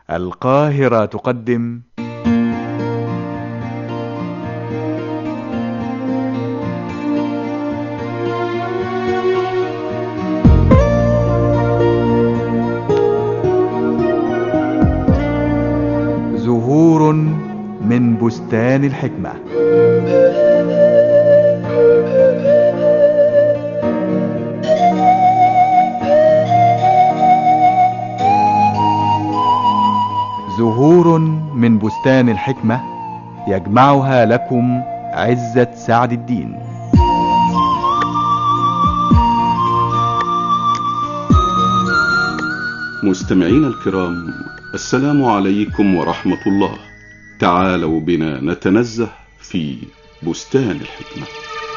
القاهرة تقدم زهور من بستان الحكمة. زهور من بستان الحكمة يجمعها لكم عزة سعد الدين. مستمعينا الكرام، السلام عليكم ورحمة الله. تعالوا بنا نتنزه في بستان الحكمة.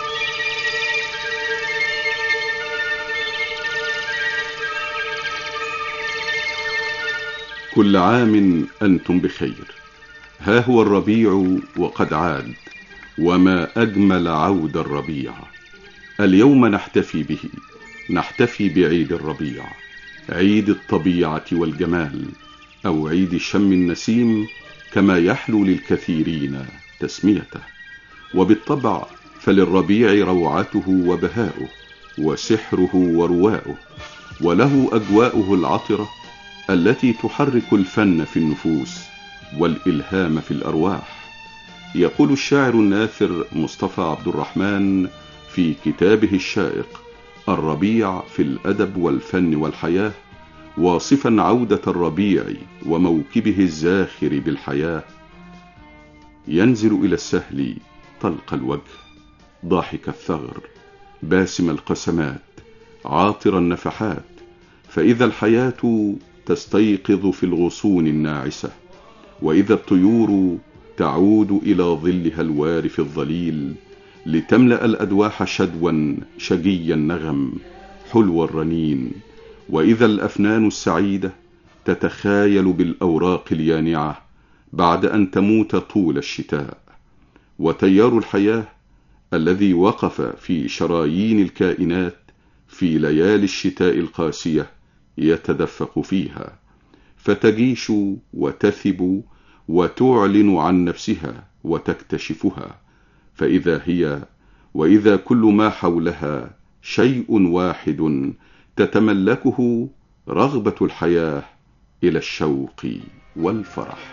كل عام أنتم بخير. ها هو الربيع وقد عاد، وما أجمل عود الربيع. اليوم نحتفي به، نحتفي بعيد الربيع، عيد الطبيعة والجمال، أو عيد شم النسيم كما يحلو للكثيرين تسميته. وبالطبع فللربيع روعته وبهاؤه وسحره ورواؤه، وله أجواؤه العطرة التي تحرك الفن في النفوس والإلهام في الأرواح. يقول الشاعر الناثر مصطفى عبد الرحمن في كتابه الشائق الربيع في الأدب والفن والحياة، واصفا عودة الربيع وموكبه الزاخر بالحياة: ينزل إلى السهل طلق الوجه، ضاحك الثغر، باسم القسمات، عاطر النفحات، فإذا الحياة تستيقظ في الغصون الناعسة، وإذا الطيور تعود إلى ظلها الوارف الظليل لتملأ الأدواح شدوا شجي النغم حلو الرنين، وإذا الأفنان السعيدة تتخايل بالأوراق اليانعة بعد أن تموت طول الشتاء، وتيار الحياة الذي وقف في شرايين الكائنات في ليالي الشتاء القاسية يتدفق فيها، فتجيش وتثب وتعلن عن نفسها وتكتشفها، فإذا هي وإذا كل ما حولها شيء واحد تتملكه رغبة الحياة إلى الشوق والفرح.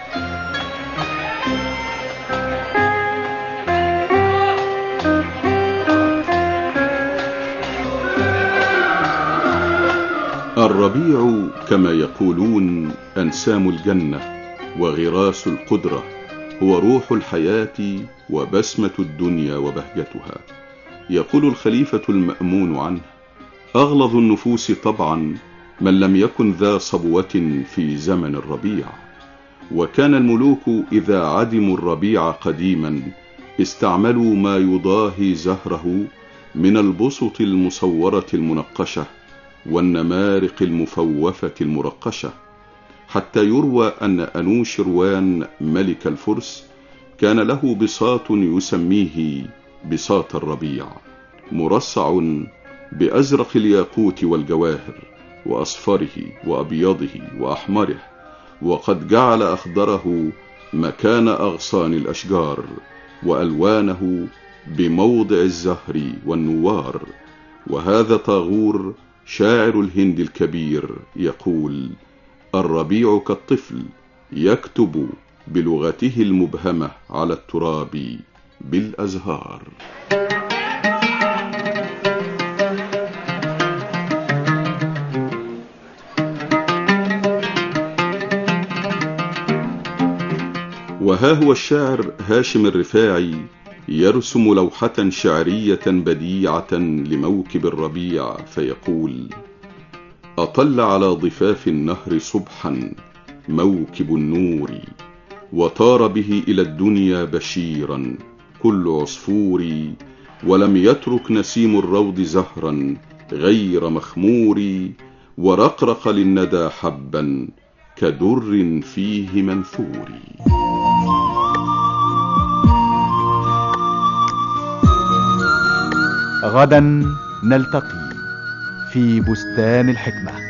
الربيع كما يقولون أنسام الجنة وغراس القدرة، هو روح الحياة وبسمة الدنيا وبهجتها. يقول الخليفة المأمون عنه: أغلظ النفوس طبعا من لم يكن ذا صبوة في زمن الربيع. وكان الملوك إذا عدموا الربيع قديما استعملوا ما يضاهي زهره من البسط المصورة المنقشة والنمارق المفوفة المرقشة، حتى يروى أن أنوشروان ملك الفرس كان له بساط يسميه بساط الربيع، مرصع بأزرق الياقوت والجواهر وأصفره وأبيضه وأحمره، وقد جعل أخضره مكان أغصان الأشجار، وألوانه بموضع الزهر والنوار. وهذا طاغور شاعر الهند الكبير يقول: الربيع كالطفل يكتب بلغته المبهمة على التراب بالأزهار. وها هو الشاعر هاشم الرفاعي يرسم لوحة شعرية بديعة لموكب الربيع فيقول: أطل على ضفاف النهر صبحا موكب النور، وطار به إلى الدنيا بشيرا كل عصفور، ولم يترك نسيم الروض زهرا غير مخمور، ورقرق للندى حبا كدر فيه منثور. غدا نلتقي في بستان الحكمة.